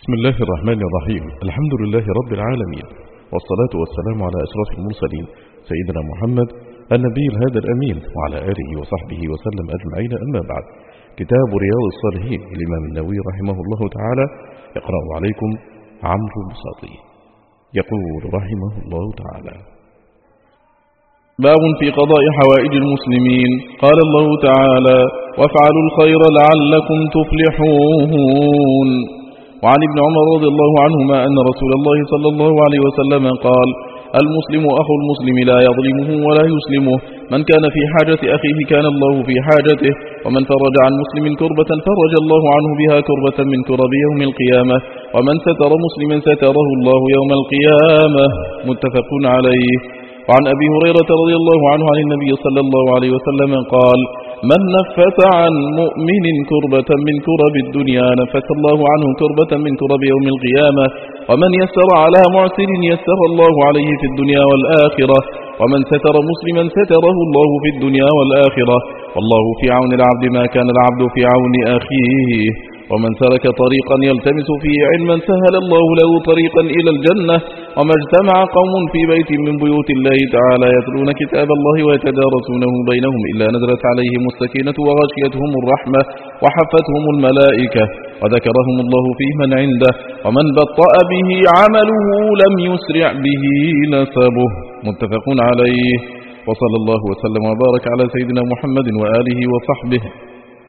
بسم الله الرحمن الرحيم. الحمد لله رب العالمين، والصلاة والسلام على أشرف المرسلين سيدنا محمد النبي الهادي الأمين وعلى آله وصحبه وسلم أجمعين. أما بعد، كتاب رياض الصالحين للإمام النووي رحمه الله تعالى يقرأ عليكم عمرو البساطي. يقول رحمه الله تعالى: باب في قضاء حوائج المسلمين. قال الله تعالى: وافعلوا الخير لعلكم تفلحون. وعن ابن عمر رضي الله عنهما أن رسول الله صلى الله عليه وسلم قال: المسلم أخو المسلم لا يظلمه ولا يسلمه، من كان في حاجة أخيه كان الله في حاجته، ومن فرج عن مسلم كربة فرج الله عنه بها كربة من كرب يوم القيامة، ومن ستر مسلما ستره الله يوم القيامة. متفق عليه. وعن أبي هريرة رضي الله عنه عن النبي صلى الله عليه وسلم قال: من نفس عن مؤمن كربة من كرب الدنيا نفس الله عنه كربة من كرب يوم القيامة، ومن يسر على معسر يسر الله عليه في الدنيا والآخرة، ومن ستر مسلما ستره الله في الدنيا والآخرة، والله في عون العبد ما كان العبد في عون أخيه. ومن سلك طريقا يلتمس فيه علما سهل الله له طريقا إلى الجنة. وما اجتمع قوم في بيت من بيوت الله تعالى يتلون كتاب الله ويتدارسونه بينهم إلا نزلت عليهم السكينة وغشيتهم الرحمة وحفتهم الملائكة وذكرهم الله في من عنده، ومن بطأ به عمله لم يسرع به نسبه. متفق عليه. وصلى الله وسلم وبارك على سيدنا محمد وآله وصحبه.